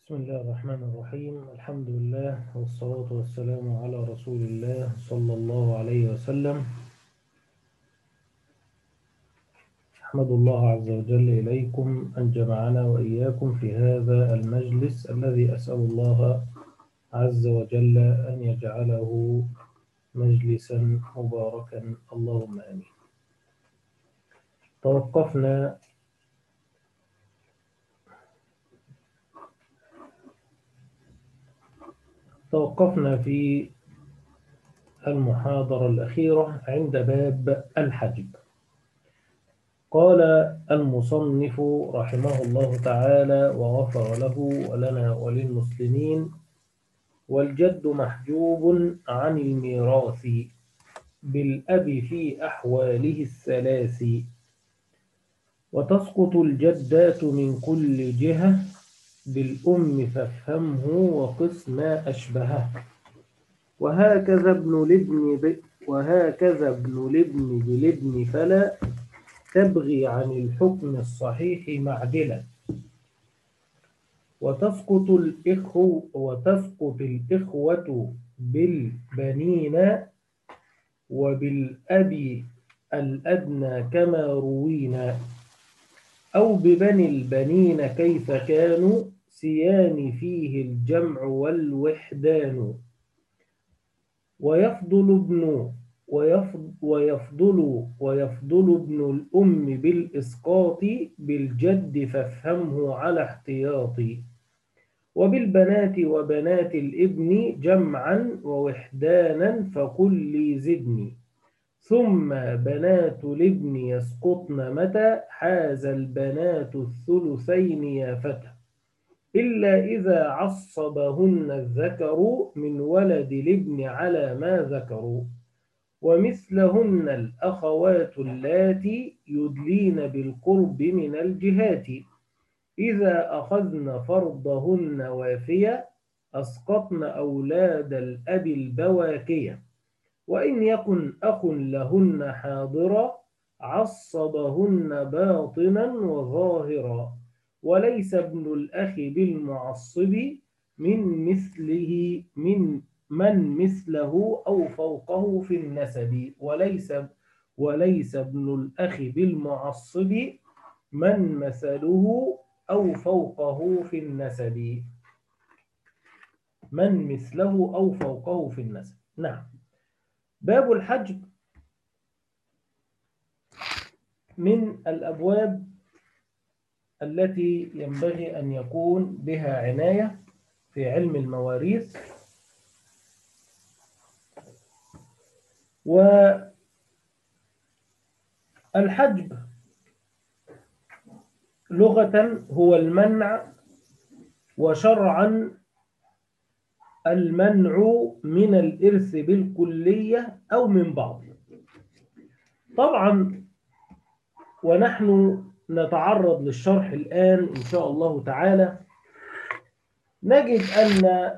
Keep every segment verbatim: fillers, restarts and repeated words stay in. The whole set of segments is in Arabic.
بسم الله الرحمن الرحيم. الحمد لله والصلاة والسلام على رسول الله صلى الله عليه وسلم. أحمد الله عز وجل إليكم أن جمعنا وإياكم في هذا المجلس الذي أسأل الله عز وجل أن يجعله مجلسا مباركا، اللهم آمين. توقفنا توقفنا في المحاضرة الأخيرة عند باب الحجب. قال المصنف رحمه الله تعالى وغفر له ولنا وللمسلمين: والجد محجوب عن الميراث بالأب في أحواله الثلاث، وتسقط الجدات من كل جهة، بالأم فافهمه وقس ما أشبهه. وهكذا ابن الابن ب... وهكذا ابن الابن بالابن فلا تبغي عن الحكم الصحيح معدلا. وتسقط الإخو وتسقط الإخوة بالبنين وبالأب الأدنى كما روينا، أو ببني البنين كيف كانوا سيان فيه الجمع والوحدان. ويفضل ابن ويفضل ويفضل ويفضل ابن الأم بالإسقاط بالجد فافهمه على احتياطي. وبالبنات وبنات الابن جمعا ووحدانا فقل لي زدني. ثم بنات الابن يسقطن متى حاز البنات الثلثين يا فتى، إلا إذا عصبهن الذكر من ولد الابن على ما ذكروا. ومثلهن الأخوات اللاتي يدلين بالقرب من الجهات، إذا أخذن فرضهن وافية أسقطن أولاد الأب البواكية. وإن يكن أخ لهن حاضرا عصبهن باطنا وظاهرا. وليس ابن الأخ بالمعصب من مثله من من مثله أو فوقه في النسب. وليس وليس ابن الأخ بالمعصب من مثله أو فوقه في النسب من مثله أو فوقه في النسب. نعم. باب الحجب من الأبواب التي ينبغي أن يكون بها عناية في علم المواريث. والحجب لغة هو المنع، وشرعا المنع من الإرث بالكلية أو من بعض. طبعا ونحن نتعرض للشرح الآن إن شاء الله تعالى، نجد أن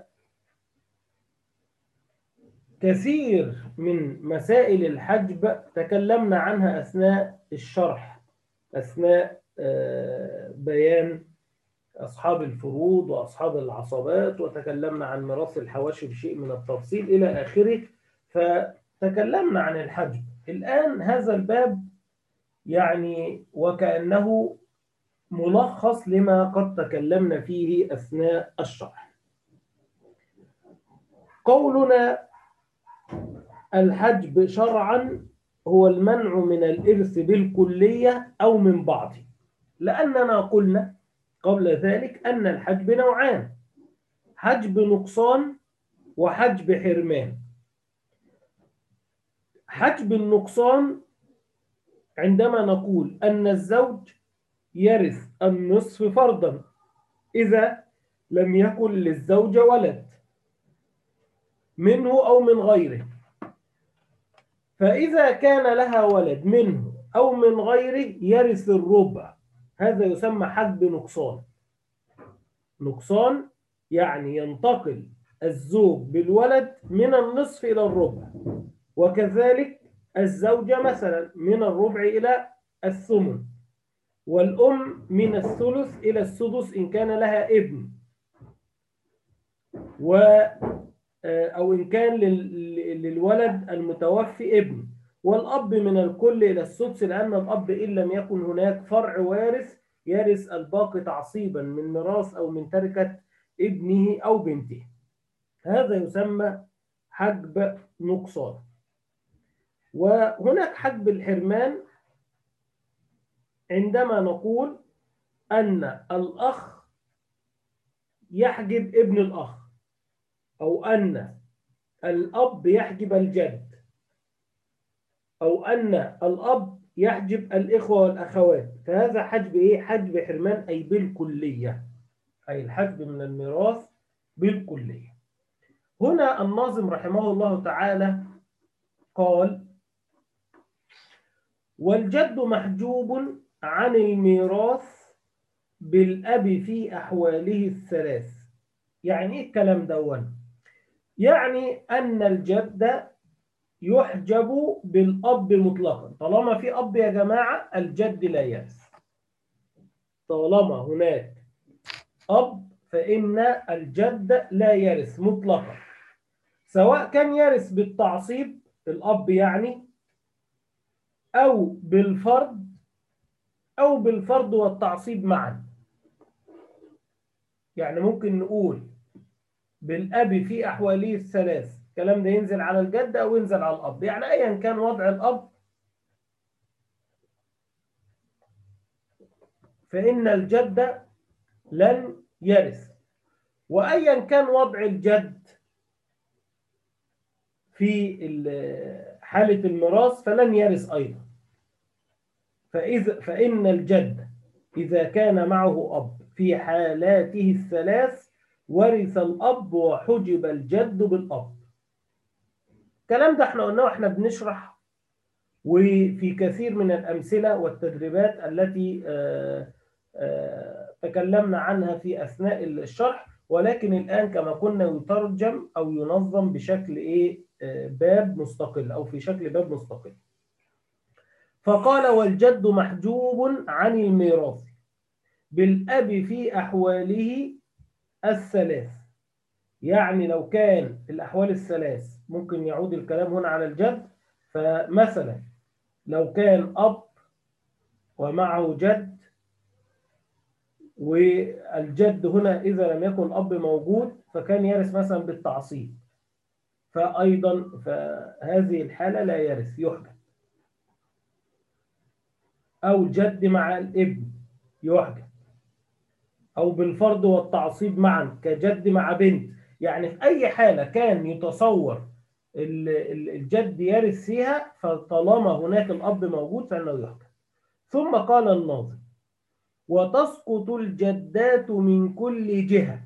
كثير من مسائل الحجب تكلمنا عنها أثناء الشرح، أثناء بيان أصحاب الفروض وأصحاب العصبات، وتكلمنا عن ميراث الحواشي بشيء من التفصيل إلى آخره. فتكلمنا عن الحجب. الآن هذا الباب يعني وكأنه ملخص لما قد تكلمنا فيه أثناء الشرح. قولنا الحجب شرعا هو المنع من الإرث بالكلية أو من بعضه، لأننا قلنا قبل ذلك أن الحجب نوعان: حجب نقصان وحجب حرمان. حجب النقصان عندما نقول أن الزوج يرث النصف فرضا إذا لم يكن للزوجة ولد منه أو من غيره، فإذا كان لها ولد منه أو من غيره يرث الربع. هذا يسمى حجب نقصان. نقصان يعني ينتقل الزوج بالولد من النصف إلى الربع، وكذلك الزوجة مثلا من الربع إلى الثمن، والأم من الثلث إلى السدس إن كان لها ابن. و أو إن كان للولد المتوفي ابن، والأب من الكل إلى السدس، لأن الأب إن لم يكن هناك فرع وارث يرث الباقي تعصيبا من ميراث أو من تركة ابنه أو بنته. هذا يسمى حجب نقصان. وهناك حجب الحرمان عندما نقول أن الأخ يحجب ابن الأخ، أو أن الأب يحجب الجد، أو أن الأب يحجب الإخوة والأخوات. فهذا حجب إيه؟ حجب حرمان، أي بالكلية، أي الحجب من الميراث بالكلية. هنا الناظم رحمه الله تعالى قال: والجد محجوب عن الميراث بالأب في أحواله الثلاث. يعني إيه الكلام دون؟ يعني أن الجد يحجب بالأب مطلقا. طالما في أب يا جماعة الجد لا يرث. طالما هناك أب فإن الجد لا يرث مطلقا، سواء كان يرث بالتعصيب الأب يعني، أو بالفرض، أو بالفرض والتعصيب معا. يعني ممكن نقول بالأب في أحواله الثلاث، الكلام ده ينزل على الجد أو ينزل على الأب، يعني أيا كان وضع الأب فإن الجد لن يرث، وأيا كان وضع الجد في حالة الميراث فلن يرث أيضا. فإذا فإن الجد إذا كان معه أب في حالاته الثلاث ورث الأب وحجب الجد بالأب. الكلام ده احنا قلناه واحنا بنشرح، وفي كثير من الأمثلة والتدريبات التي آآ آآ تكلمنا عنها في أثناء الشرح، ولكن الآن كما قلنا يترجم أو ينظم بشكل إيه باب مستقل، أو في شكل باب مستقل. فقال: والجد محجوب عن الميراث بالأب في أحواله الثلاث. يعني لو كان الأحوال الثلاث ممكن يعود الكلام هنا على الجد. فمثلا لو كان أب ومعه جد، والجد هنا إذا لم يكن أب موجود فكان يرث مثلا بالتعصيب، فأيضا فهذه الحالة لا يرث، يحجب. أو الجد مع الابن يحجب، أو بالفرض والتعصيب معا كجد مع بنت. يعني في أي حالة كان يتصور الجد يرث فيها، فطالما هناك الأب موجود فإنه يحجب. ثم قال الناظم: وتسقط الجدات من كل جهة.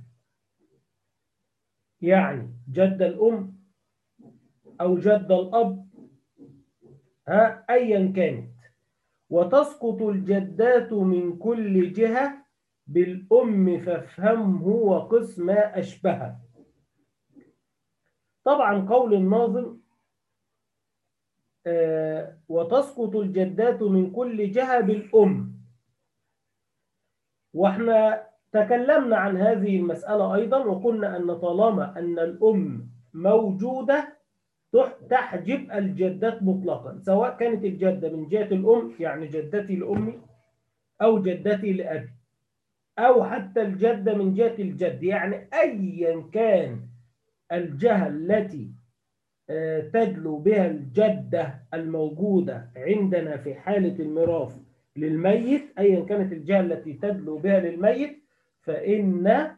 يعني جد الأم أو جد الأب، ها أيا كانت. وتسقط الجدات من كل جهة بالأم فافهمه وقس ما أشبه. طبعا قول الناظم آه وتسقط الجدات من كل جهة بالأم، واحنا تكلمنا عن هذه المسألة أيضا، وقلنا أن طالما أن الأم موجودة تحجب الجدات مطلقا، سواء كانت الجدة من جهة الأم يعني جدتي لأمي، أو جدتي لأبي، أو حتى الجدة من جهة الجد. يعني أيا كان الجهة التي تدلو بها الجدة الموجودة عندنا في حالة الميراث للميت، أيا كانت الجهة التي تدلو بها للميت، فإن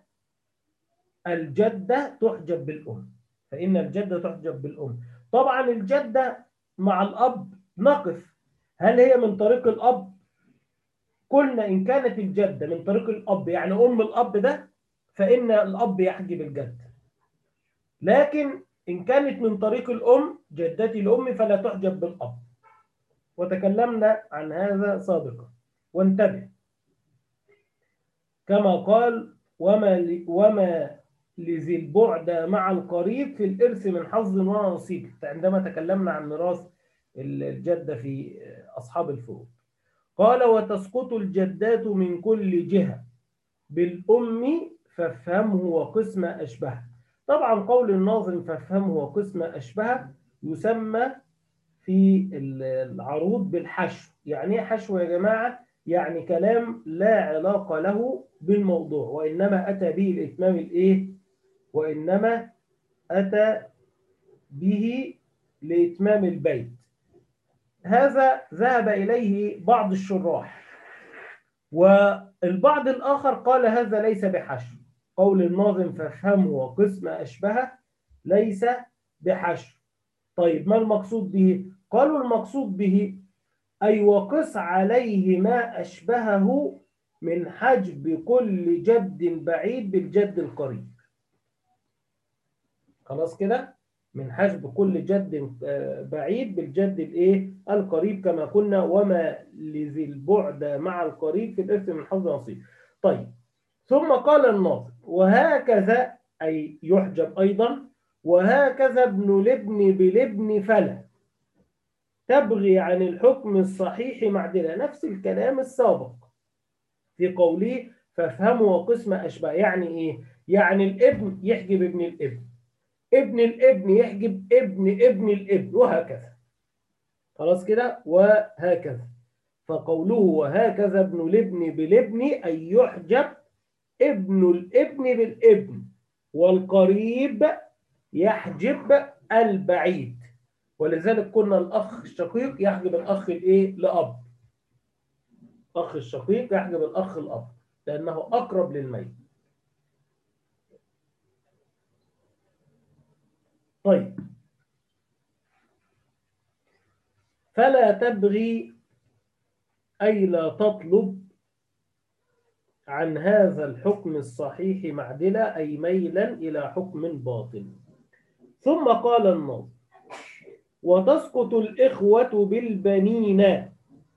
الجدة تحجب بالأم. فإن الجدة تحجب بالأم. طبعا الجدة مع الأب نقف، هل هي من طريق الأب؟ قلنا إن كانت الجدة من طريق الأب يعني أم الأب ده، فإن الأب يحجب الجد. لكن إن كانت من طريق الأم جدتي الأم فلا تحجب بالأب، وتكلمنا عن هذا سابقا. وانتبه كما قال: وما وما لذي البعد مع القريب في الإرث من حظ ونصيب، عندما تكلمنا عن ميراث الجدة في أصحاب الفروض. قال: وتسقط الجدات من كل جهة بالأم فافهمه وقس ما أشبه. طبعا قول الناظم فافهمه وقسم أشبه يسمى في العروض بالحشو. يعني ايه حشو يا جماعة؟ يعني كلام لا علاقة له بالموضوع، وإنما أتى به الإتمام الإيه؟ وإنما أتى به لإتمام البيت. هذا ذهب إليه بعض الشراح، والبعض الآخر قال هذا ليس بحشو. قول الناظم فافهمه وقسم أشبه ليس بحشو. طيب ما المقصود به؟ قالوا المقصود به أي وقس عليه ما أشبهه من حجب كل جد بعيد بالجد القريب. خلاص كده؟ من حجب كل جد بعيد بالجد الايه؟ القريب، كما قلنا وما لذي البعد مع القريب في الإرث من حظ نصيب. طيب ثم قال الناظم وهكذا أي يحجب أيضا، وهكذا ابن الابن بالابن فلا تبغي عن الحكم الصحيح معدلا. نفس الكلام السابق في قوله فافهموا وقسم أشبه. يعني إيه؟ يعني الابن يحجب ابن الابن، ابن الابن يحجب ابن ابن الابن، وهكذا. خلاص كده؟ وهكذا. فقوله وهكذا ابن الابن بالابن أي يحجب ابن الابن بالابن، والقريب يحجب البعيد. ولذلك قلنا الأخ الشقيق يحجب الأخ الإيه؟ لأب. أخ الشقيق يحجب الأخ الأب لأنه أقرب للميت. طيب فلا تبغي أي لا تطلب عن هذا الحكم الصحيح معدلا أي ميلا إلى حكم باطل. ثم قال الناظم وتسقط الإخوة بالبنين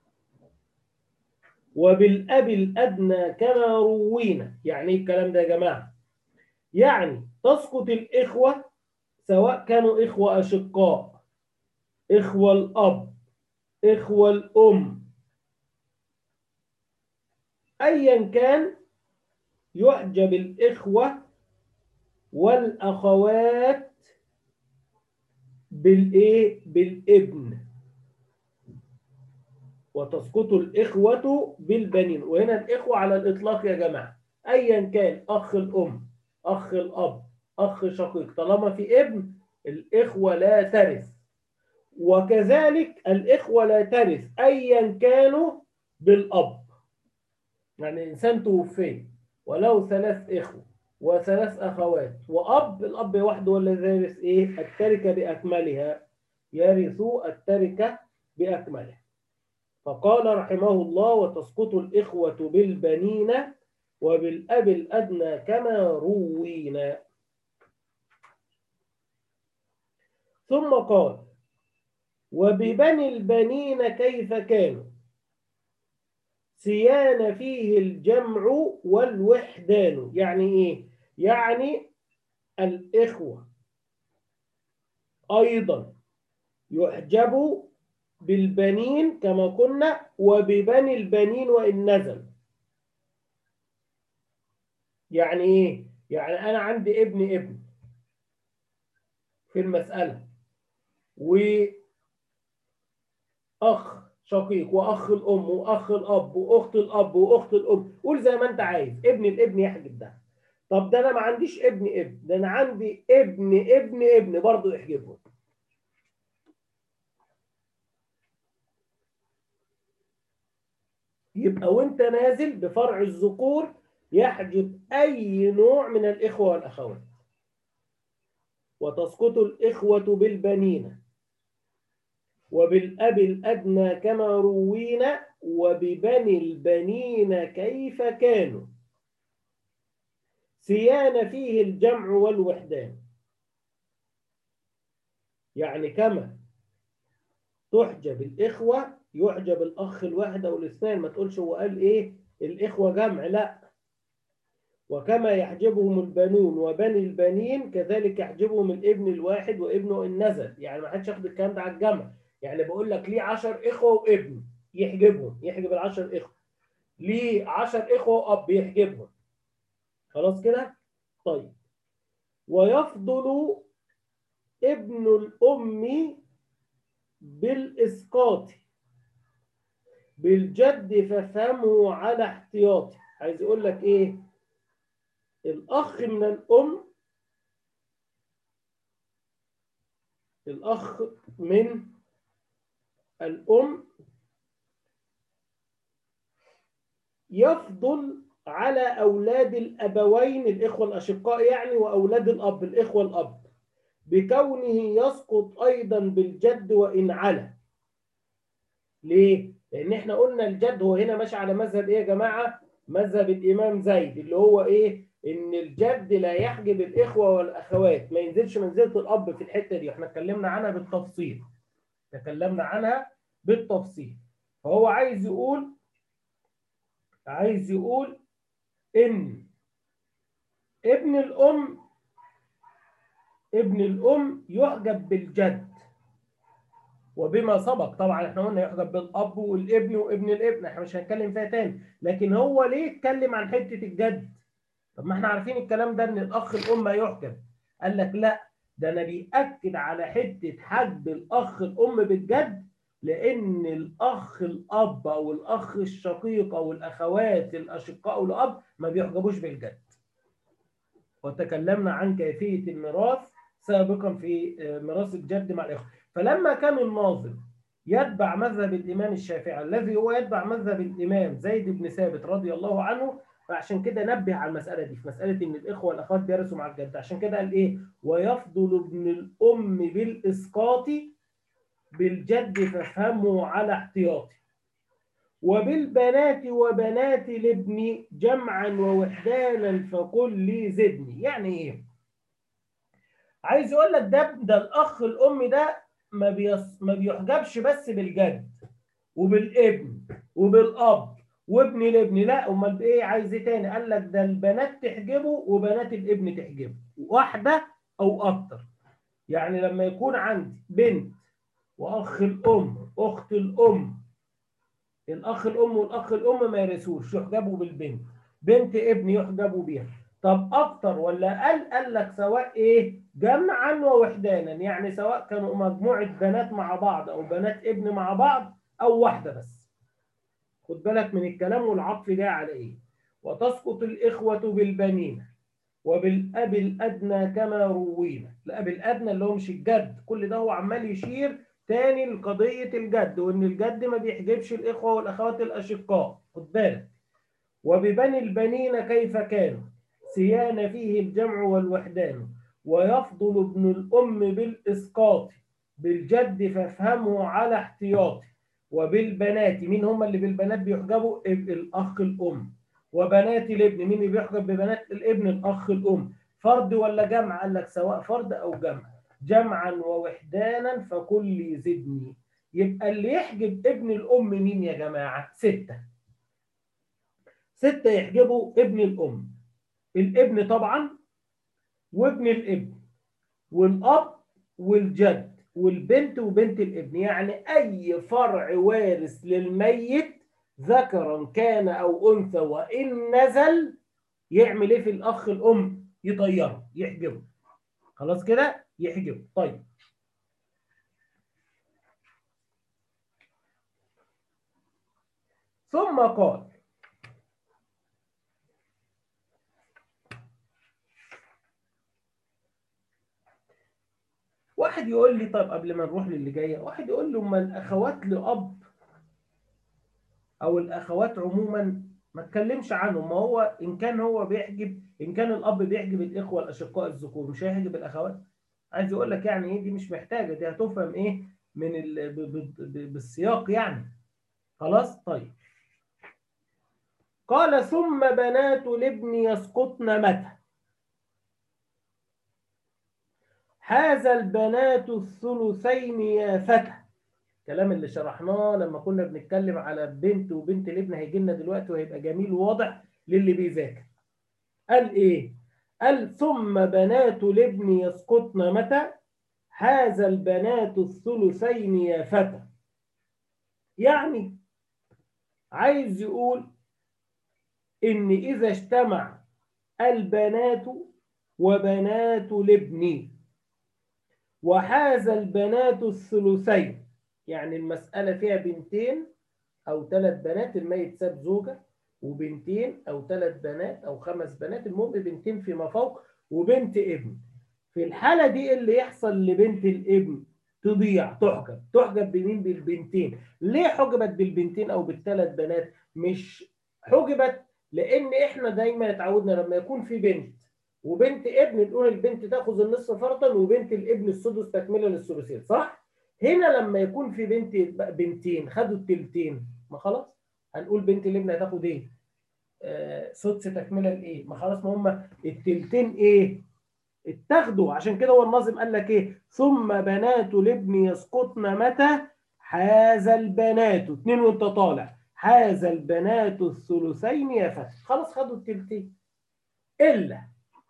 وبالأب الأدنى كما روينا. يعني ايه الكلام ده يا جماعة؟ يعني تسقط الإخوة سواء كانوا إخوة أشقاء، إخوة الأب، إخوة الأم، أيا كان، يحجب الإخوة والأخوات بالإيه؟ بالابن. وتسقط الإخوة بالبنين، وهنا الإخوة على الإطلاق يا جماعة، أيا كان أخ الأم، أخ الأب، أخ شقيق، طالما في ابن الإخوة لا ترث. وكذلك الإخوة لا ترث أيا كانوا بالأب. يعني إنسان توفي وله ثلاث إخوة وثلاث أخوات وأب، الأب وحده ولا يرث إيه؟ التركة بأكملها، يرثوا التركة بأكملها. فقال رحمه الله وتسقط الإخوة بالبنين وبالأب الأدنى كما روينا. ثم قال وببني البنين كيف كانوا سيان فيه الجمع والوحدان. يعني إيه؟ يعني الإخوة أيضا يحجبوا بالبنين كما قلنا، وببني البنين وإن نزل. يعني إيه؟ يعني أنا عندي ابن ابن في المسألة، وأخ شقيق وأخ الأم وأخ الأب وأخت الأب وأخت الأم، قول زي ما أنت عايز، ابن الابن يحجب ده. طب ده أنا ما عنديش ابن ابن، ده أنا عندي ابن ابن ابن برضه يحجبهم. يبقى وأنت نازل بفرع الذكور يحجب أي نوع من الإخوة والأخوات. وتسقط الإخوة بالبنين وبالأب الأدنى كما روينا وببني البنين كيف كانوا سيان فيه الجمع والوحدان. يعني كما تحجب الإخوة يحجب الأخ الواحد أو الاثنين. ما تقولش هو قال إيه الإخوة جمع، لا. وكما يحجبهم البنون وبني البنين كذلك يحجبهم الابن الواحد وابنه إن نزل. يعني ما حدش ياخد الكلام ده على الجمع. يعني بقول لك ليه عشر إخوة وابن يحجبهم، يحجب العشر إخوة. ليه عشر إخوة وأب يحجبهم. خلاص كده؟ طيب ويفضل ابن الأم بالإسقاط بالجد فافهمه على احتياطي. عايز يقول لك إيه؟ الأخ من الأم، الأخ من الأم يفضل على أولاد الأبوين الإخوة الأشقاء يعني، وأولاد الأب الإخوة الأب، بكونه يسقط أيضا بالجد وإن علا. ليه؟ لأن إحنا قلنا الجد هو هنا ماشي على مذهب إيه يا جماعة؟ مذهب الإمام زيد، اللي هو إيه؟ إن الجد لا يحجب الإخوة والأخوات، ما ينزلش منزلة الأب في الحتة دي، إحنا اتكلمنا عنها بالتفصيل. تكلمنا عنها بالتفصيل. فهو عايز يقول عايز يقول إن ابن الأم ابن الأم يحجب بالجد، وبما سبق طبعا احنا قلنا يحجب بالأب والابن وابن الابن، احنا مش هنتكلم فيها تاني. لكن هو ليه اتكلم عن حتة الجد؟ طب ما احنا عارفين الكلام ده ان الأخ الأم يحجب. قال لك لا، ده أنا بيأكد على حتة حجب الأخ الأم بالجد، لأن الأخ الأب أو الأخ الشقيق أو الأخوات الأشقاء الأب ما بيحجبوش بالجد. وتكلمنا عن كيفية الميراث سابقا في ميراث الجد مع الإخوة. فلما كان الناظم يتبع مذهب الإمام الشافعي الذي هو يتبع مذهب الإمام زيد بن ثابت رضي الله عنه، فعشان كده نبه على المسألة دي، في مسألة إن الإخوة والأخوات بيرثوا مع الجد. عشان كده قال إيه؟ ويفضل ابن الأم بالإسقاط بالجد فافهمه على احتياطي، وبالبنات وبنات الابن جمعا ووحدانا فقل لي زدني. يعني ايه؟ عايز يقول لك ده ده الاخ الام ده ما بيص ما بيحجبش بس بالجد وبالابن وبالاب وابن الابن، لا امال بايه؟ عايز ايه تاني؟ قال لك ده البنات تحجبه وبنات الابن تحجبه، واحده او اكتر. يعني لما يكون عندي بنت واخ الام اخت الام، الاخ الام والاخ الام ما يرثوش، يحجبوا بالبنت. بنت ابن يحجبوا بيها. طب اكتر ولا قال؟ قال لك سواء ايه؟ جمعا ووحدانا، يعني سواء كانوا مجموعه بنات مع بعض او بنات ابن مع بعض او واحده بس. خد بالك من الكلام والعطف جاي على ايه. وتسقط الاخوه بالبنين وبالاب الادنى كما روينا. الاب الادنى اللي هو مش الجد، كل ده هو عمال يشير تاني لقضيه الجد، وان الجد ما بيحجبش الاخوه والاخوات الاشقاء. خد بالك. وببني البنين كيف كانوا سيان فيه الجمع والوحدان، ويفضل ابن الام بالاسقاط بالجد فافهمه على احتياطي. وبالبنات، مين هم اللي بالبنات بيحجبوا؟ الاخ الام. وبنات الابن، مين اللي بيحجب ببنات الابن؟ الاخ الام. فرد ولا جمع؟ قال لك سواء فرد او جمع. جمعا ووحدانا فكل زدني. يبقى اللي يحجب ابن الام مين يا جماعه؟ سته. سته يحجبوا ابن الام. الابن طبعا، وابن الابن، والاب، والجد، والبنت وبنت الابن. يعني اي فرع وارث للميت ذكرا كان او انثى وان نزل، يعمل ايه في الاخ الام؟ يطيره، يحجبه. خلاص كده يحجبه. طيب ثم قال واحد يقول لي، طب قبل ما نروح للي جايه، واحد يقول لي اما الاخوات لاب او الاخوات عموما ما اتكلمش عنهم، ما هو ان كان هو بيحجب، ان كان الاب بيحجب الاخوه الاشقاء الذكور، مش هيحجب الاخوات؟ عايز يقول لك يعني ايه؟ دي مش محتاجه، دي هتفهم ايه من ال... ب... ب... ب... بالسياق يعني. خلاص طيب. قال ثم بنات الابن يسقطن متى حاز البنات الثلثين يا فتى. الكلام اللي شرحناه لما كنا بنتكلم على بنت وبنت الابن هيجي لنا دلوقتي وهيبقى جميل وواضح للي بيذاكر. قال ايه؟ قال ثم بنات الابن يسقطن متى حاز البنات الثلثين يا فتى. يعني عايز يقول ان اذا اجتمع البنات وبنات الابن وحاز البنات الثلثين. يعني المسألة فيها بنتين أو ثلاث بنات، الميت ساب زوجة وبنتين أو ثلاث بنات أو خمس بنات، المهم بنتين فيما فوق وبنت ابن. في الحالة دي اللي يحصل لبنت الابن تضيع، تحجب. تحجب بمين؟ بالبنتين. ليه حجبت بالبنتين أو بالثلاث بنات؟ مش حجبت لأن إحنا دايما اتعودنا لما يكون في بنت وبنت ابن نقول البنت تاخذ النصف فرضا وبنت الابن السدس تكمله للثلثين، صح؟ هنا لما يكون في بنت بنتين خدوا التلتين، ما خلاص هنقول بنت الابن هتاخد ايه؟ آه سدس تكمله لايه؟ ما خلاص ما هم التلتين ايه؟ اتاخدوا. عشان كده هو الناظم قال لك ايه؟ ثم بنات الابن يسقطن متى حاز البنات، اتنين وانت طالع، حاز البنات الثلثين يا فتى. خلاص خدوا التلتين. الا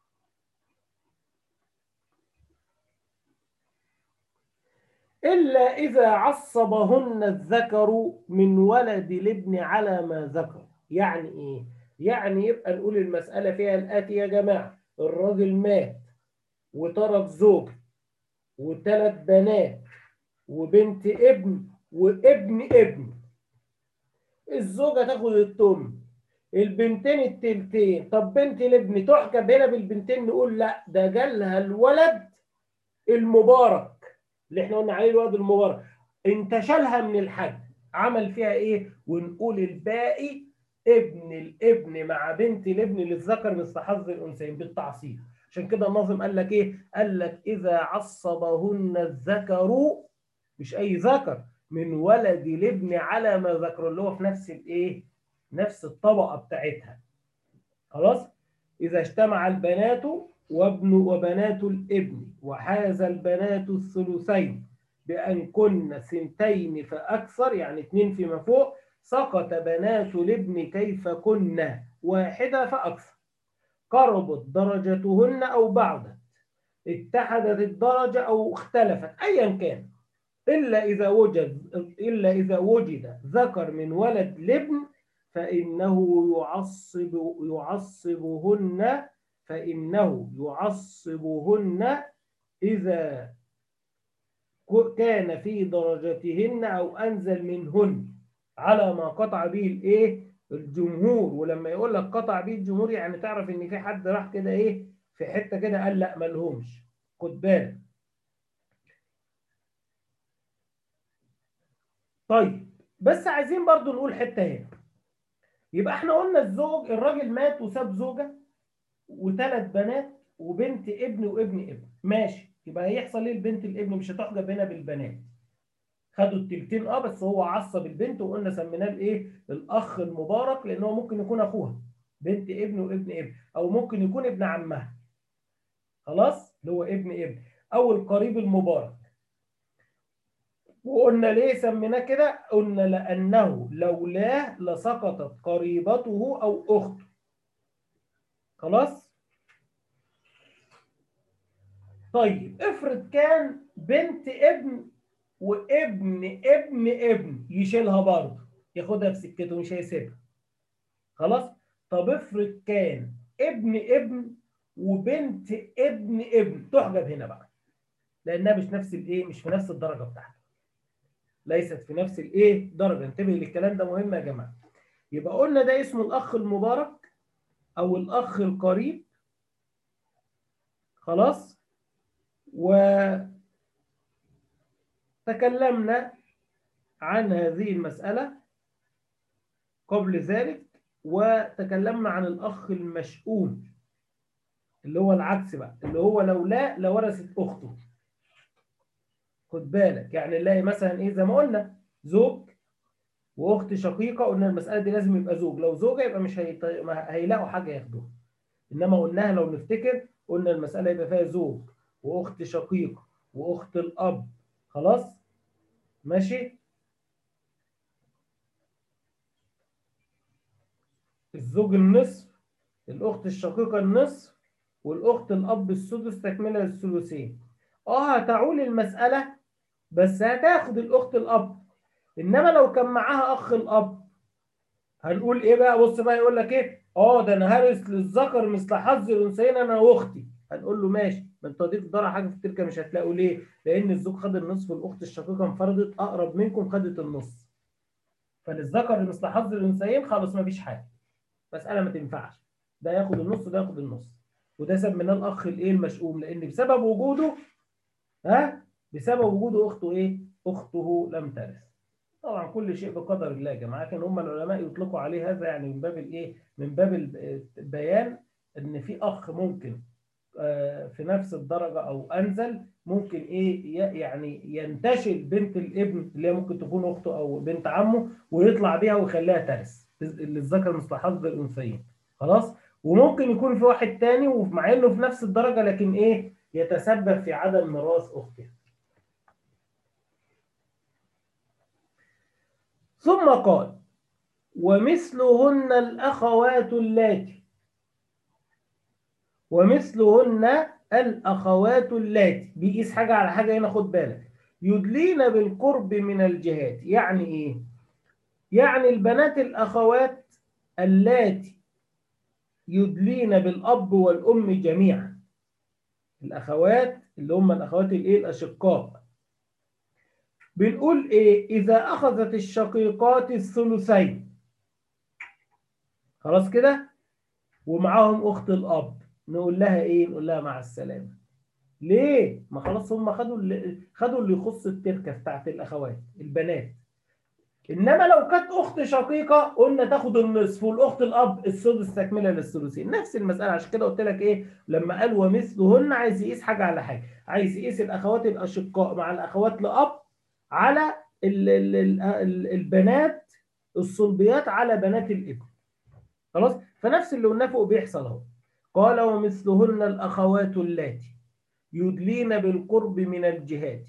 إلا إذا عصبهن الذكر من ولد الابن على ما ذكر. يعني إيه؟ يعني يبقى نقول المسألة فيها الآتي يا جماعة: الراجل مات وترك زوج وثلاث بنات وبنت ابن وابن ابن. الزوجة تاخد التمن، البنتين التلتين. طب بنت الابن تحجب هنا بالبنتين؟ نقول لا، ده جالها الولد المبارك اللي احنا قلنا عليه، الولد المبارك انتشلها من الحج، عمل فيها ايه؟ ونقول الباقي ابن الابن مع بنت الابن للذكر مثل حظ الانثيين بالتعصيب. عشان كده الناظم قال لك ايه؟ قال لك اذا عصبهن الذكر، مش اي ذكر، من ولد الابن على ما ذكر، اللي هو في نفس الايه؟ نفس الطبقه بتاعتها. خلاص؟ اذا اجتمع البنات وابن وبنات الابن وحاز البنات الثلثين بأن كن سنتين فأكثر، يعني اثنين فيما فوق، سقط بنات الابن كيف كن واحدة فأكثر، قربت درجتهن أو بعدت، اتحدت الدرجة أو اختلفت، أيا كان، إلا إذا وجد إلا إذا وجد ذكر من ولد الابن فإنه يعصب يعصبهن فإنه يعصبهن إذا كان في درجتهن أو أنزل منهن، على ما قطع به الإيه؟ الجمهور. ولما يقول لك قطع به الجمهور يعني تعرف إن في حد راح كده إيه؟ في حتة كده قال لا مالهمش، خد بالك. طيب بس عايزين برضو نقول حتة هنا. يبقى احنا قلنا الزوج، الراجل مات وساب زوجة وثلاث بنات وبنت ابن وابن ابن، ماشي. يبقى هيحصل ايه؟ البنت الابن مش هتحجب هنا بالبنات، خدوا التلتين اه، بس هو عصب البنت وقلنا سميناه الايه؟ الاخ المبارك، لان هو ممكن يكون اخوها، بنت ابن وابن ابن، او ممكن يكون ابن عمها، خلاص، اللي هو ابن ابن، او القريب المبارك. وقلنا ليه سميناه كده؟ قلنا لانه لولاه لسقطت قريبته او اخته. خلاص. طيب افرض كان بنت ابن وابن ابن ابن، يشيلها برضه، ياخدها في سكته مش هيسيبها. خلاص. طب افرض كان ابن ابن وبنت ابن ابن، تحجب هنا بقى لانها مش نفس الايه؟ مش في نفس الدرجه بتاعتها، ليست في نفس الايه؟ درجه. انتبه للكلام ده مهم يا جماعه. يبقى قلنا ده اسمه الاخ المبارك او الاخ القريب. خلاص. وتكلمنا عن هذه المسألة قبل ذلك، وتكلمنا عن الأخ المشؤوم اللي هو العكس بقى، اللي هو لو لا لورثت أخته. خد بالك، يعني نلاقي مثلا إيه؟ زي ما قلنا زوج وأخت شقيقة، قلنا المسألة دي لازم يبقى زوج، لو زوجة يبقى مش هيط... ما هيلاقوا حاجة ياخدوها. إنما قلناها لو نفتكر، قلنا المسألة يبقى فيها زوج وأخت شقيقة وأخت الأب. خلاص ماشي. الزوج النصف، الأخت الشقيقة النصف، والأخت الأب السدس تكملة للثلثين. اه هتعول المسألة بس هتاخد الأخت الأب. إنما لو كان معاها أخ الأب هنقول إيه بقى؟ بص بقى يقول لك إيه؟ اه ده أنا هرث للذكر مثل حظ الأنثيين أنا وأختي. هنقول له ماشي، ما انتوا هتيجوا تدوروا حاجه في التركه مش هتلاقوا. ليه؟ لان الزوج خد النصف والاخت الشقيقه انفردت اقرب منكم خدت النص. فللذكر مثل حظ الانثيين خلاص ما فيش حاجه، مساله ما تنفعش، ده ياخد النص وده ياخد النص. وده سميناه الاخ الايه المشؤوم، لان بسبب وجوده ها بسبب وجوده اخته ايه؟ اخته لم ترث. طبعا كل شيء بقدر الله يا جماعه، لكن هم العلماء يطلقوا عليه هذا يعني من باب الايه؟ من باب البيان ان في اخ ممكن في نفس الدرجه او انزل ممكن ايه يعني ينتشل بنت الابن اللي هي ممكن تكون اخته او بنت عمه ويطلع بيها ويخليها ترث للذكر مثل حظ الانثيين. خلاص. وممكن يكون في واحد تاني ومع انه في نفس الدرجه لكن ايه يتسبب في عدم ميراث اخته. ثم قال ومثلهن الأخوات اللاتي ومثلهن الأخوات اللاتي بيقيس حاجة على حاجة هنا، خد بالك. يدلين بالقرب من الجهات، يعني إيه؟ يعني البنات الأخوات اللاتي يدلين بالأب والأم جميعا، الأخوات اللي هم الأخوات الإيه؟ الأشقاء. بنقول إيه؟ إذا أخذت الشقيقات الثلثين، خلاص كده، ومعاهم أخت الأب، نقول لها إيه؟ نقول لها مع السلامة. ليه؟ ما خلاص هم خدوا اللي خدوا اللي يخص التركة بتاعت الأخوات البنات. إنما لو كانت أخت شقيقة قلنا تاخد النصف، والأخت الأب السدس تكملة للثلثين. نفس المسألة، عشان كده قلت لك إيه؟ لما قال ومثلهن عايز يقيس حاجة على حاجة، عايز يقيس الأخوات الأشقاء مع الأخوات لأب على ال ال ال البنات الصلبيات على بنات الابن. خلاص؟ فنفس اللي قلناه فوق بيحصل اهو. قال ومثلهن الأخوات اللاتي يدلين بالقرب من الجهات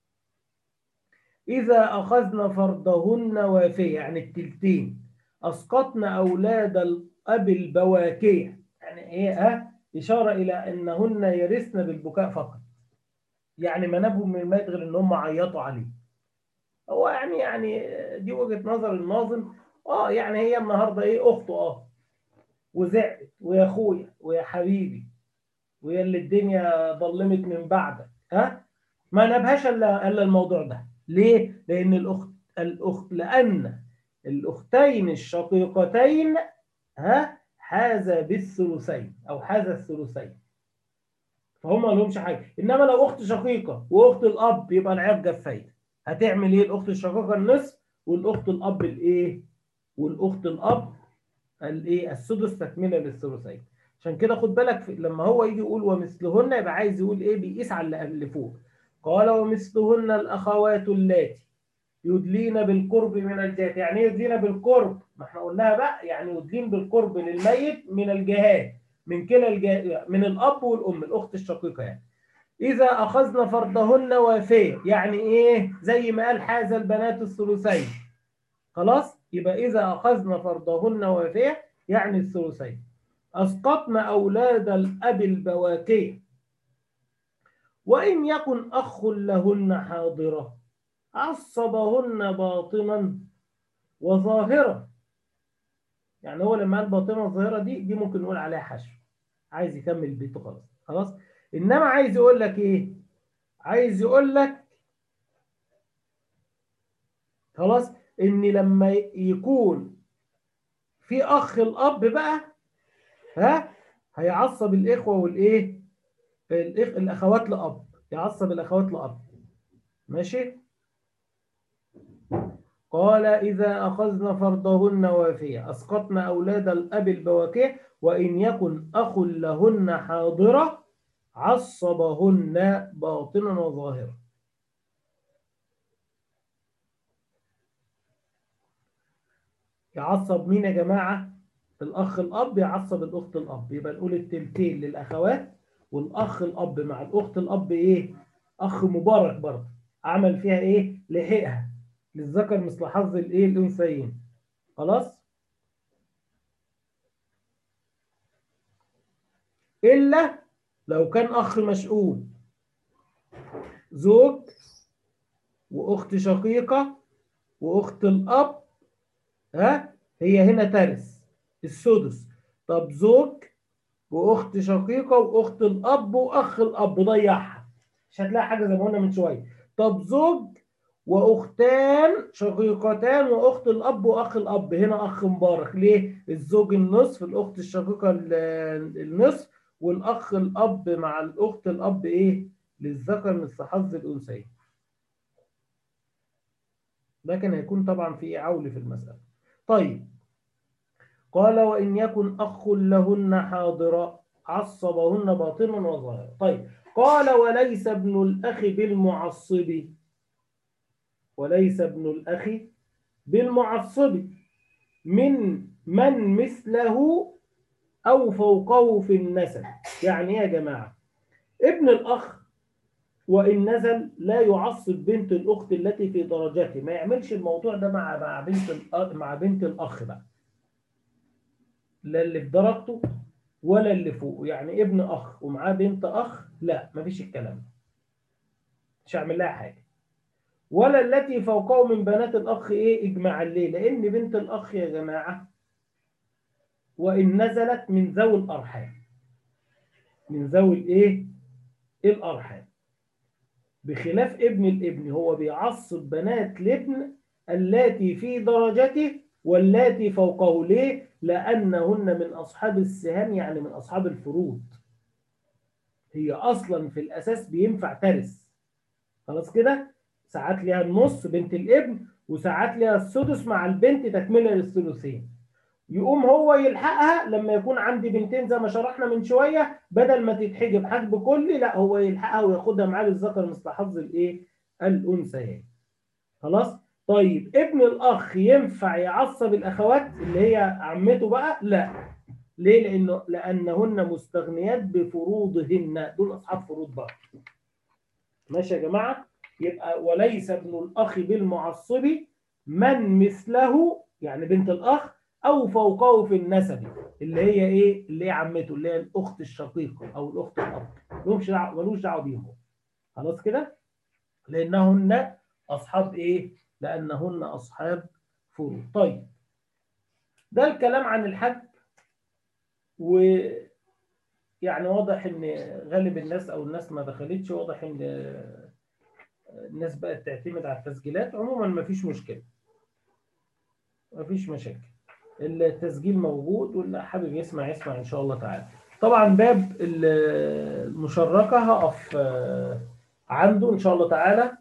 إذا أخذن فرضهن وافية، يعني التلتين، أسقطن أولاد الأب البواكية، يعني إيه؟ ها إشارة إلى أنهن يرثن بالبكاء فقط، يعني ما نبهم من الميت غير أن هم عيطوا عليه. هو يعني يعني دي وجهة نظر الناظم. اه يعني هي النهارده ايه؟ اخته اه وزعلت، ويا اخويا ويا حبيبي ويا اللي الدنيا ظلمت من بعدك، ها ما نبهاش الا الا الموضوع ده. ليه؟ لان الاخت الاخت لان الاختين الشقيقتين ها حاز بالثلثين او حاز الثلثين، فهم ما لهمش حاجه. انما لو اخت شقيقه واخت الاب يبقى العيب جاب فايده. هتعمل ايه الاخت الشقيقه؟ النصف، والاخت الاب الايه؟ والاخت الاب الايه؟ السدس تكمله للثلثين. عشان كده خد بالك في لما هو يجي يقول ومثلهن يبقى عايز يقول ايه؟ بيقيس على اللي فوق. قال ومثلهن الاخوات اللاتي يدلين بالقرب من الجهات، يعني ايه يدلين بالقرب؟ ما احنا قلناها بقى، يعني يدلين بالقرب للميت من الجهات، من كلا الجهات، من الاب والام الاخت الشقيقه يعني. اذا اخذنا فرضهن وافيه، يعني ايه؟ زي ما قال حاز البنات الثلثين. خلاص، يبقى إذا أخذنا فرضهن وافية يعني الثلثين، أسقطن أولاد الأب البواكية، وإن يكن أخ لهن حاضرة عصبهن باطنا وظاهرة. يعني هو لما قال باطنا وظاهرة دي دي ممكن نقول عليها حشو، عايز يكمل بيته خلاص. خلاص. إنما عايز يقول لك إيه؟ عايز يقول لك خلاص إن لما يكون في أخ الأب بقى ها هيعصب الإخوة والإيه؟ الإخ... الأخوات لأب، يعصب الأخوات لأب. ماشي. قال إذا أخذن فرضهن وافية أسقطن أولاد الأب البواكية، وإن يكن أخ لهن حاضرة عصبهن باطنا وظاهرا. يعصب مين يا جماعة؟ الأخ الأب يعصب الأخت الأب، يبقى نقول التلتين للأخوات، والأخ الأب مع الأخت الأب إيه؟ أخ مبارك برضه، عمل فيها إيه؟ لحقها، للذكر مثل حظ الإيه؟ الأنثيين. خلاص؟ إلا لو كان أخ مشؤوم، زوج وأخت شقيقة وأخت الأب، ها هي هنا ترث السدس. طب زوج واخت شقيقه واخت الاب واخ الاب ضيعها، مش هتلاقي حاجه زي ما قلنا من شويه. طب زوج واختان شقيقتان واخت الاب واخ الاب، هنا اخ مبارك ليه؟ الزوج النصف، الاخت الشقيقه النصف، والاخ الاب مع الاخت الاب ايه؟ للذكر مثل حظ الانثيين. لكن هيكون طبعا في عول في المساله. طيب قال وإن يكن أخ لهن حاضرا عصبهن باطنا وظاهرا. طيب قال وليس ابن الأخ بالمعصب، وليس ابن الأخ بالمعصب من من مثله أو فوقه في النسب. يعني إيه يا جماعة؟ ابن الأخ وإن نزل لا يعصب بنت الأخت التي في درجته، ما يعملش الموضوع ده مع مع بنت الأخ، مع بنت الأخ بقى، لا اللي في درجته ولا اللي فوقه. يعني ابن اخ ومعاه بنت اخ، لا مفيش الكلام ده، مش هعمل لها حاجه. ولا التي فوقه من بنات الاخ ايه اجماعا. ليه؟ لان بنت الاخ يا جماعه وان نزلت من ذوي الارحام، من ذوي الايه الارحام، بخلاف ابن الابن، هو بيعصب بنات الابن اللاتي في درجته واللاتي فوقه. ليه؟ لانهن من اصحاب السهام، يعني من اصحاب الفروض، هي اصلا في الاساس بينفع ترث. خلاص كده، ساعات ليها النص بنت الابن، وساعات ليها السدس مع البنت تكمله للثلثين. يقوم هو يلحقها لما يكون عندي بنتين زي ما شرحنا من شويه، بدل ما تتحجب حجب كلي، لا هو يلحقها وياخدها معاه للذكر مثل حظ الايه الانثيين. خلاص. طيب ابن الاخ ينفع يعصب الاخوات اللي هي عمته بقى؟ لا. ليه؟ لانه لانهن مستغنيات بفروضهن، دول اصحاب فروض بقى. ماشي يا جماعه؟ يبقى وليس ابن الاخ بالمعصب من مثله، يعني بنت الاخ او فوقه في النسب، اللي هي ايه؟ اللي هي عمته، اللي هي الاخت الشقيقه او الاخت الاب، ملوش دعوه ملوش دعوه بيهم. خلاص كده؟ لانهن اصحاب ايه؟ لانهن اصحاب فروض. طيب ده الكلام عن الحج. ويعني واضح ان غالب الناس او الناس ما دخلتش، واضح ان الناس بقت تعتمد على التسجيلات. عموما مفيش مشكله، مفيش مشاكل، التسجيل موجود، واللي حابب يسمع يسمع ان شاء الله تعالى. طبعا باب المشركه هقف عنده ان شاء الله تعالى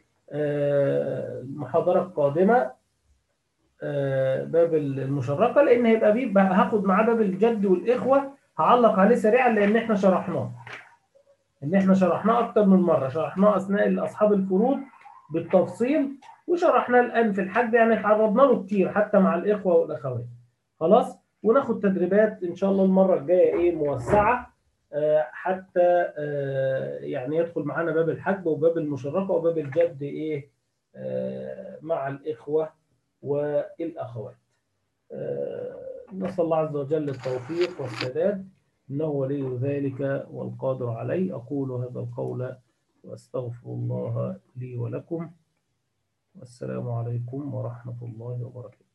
المحاضره القادمه، باب المشركه، لان هيبقى بيه هاخد معاه باب الجد والاخوه، هعلق عليه سريعا لان احنا شرحناه، ان احنا شرحناه اكتر من مره، شرحناه اثناء اصحاب الفروض بالتفصيل، وشرحناه الان في الحج، يعني تعرضنا له كتير حتى مع الاخوه والاخوات. خلاص. وناخد تدريبات ان شاء الله المره الجايه ايه موسعه، آه حتى آه يعني يدخل معانا باب الحج وباب المشركه وباب الجد ايه آه مع الاخوه والاخوات. آه نسال الله عز وجل التوفيق والسداد، إنه ولي ذلك والقادر عليه. أقول هذا القول وأستغفر الله لي ولكم، والسلام عليكم ورحمة الله وبركاته.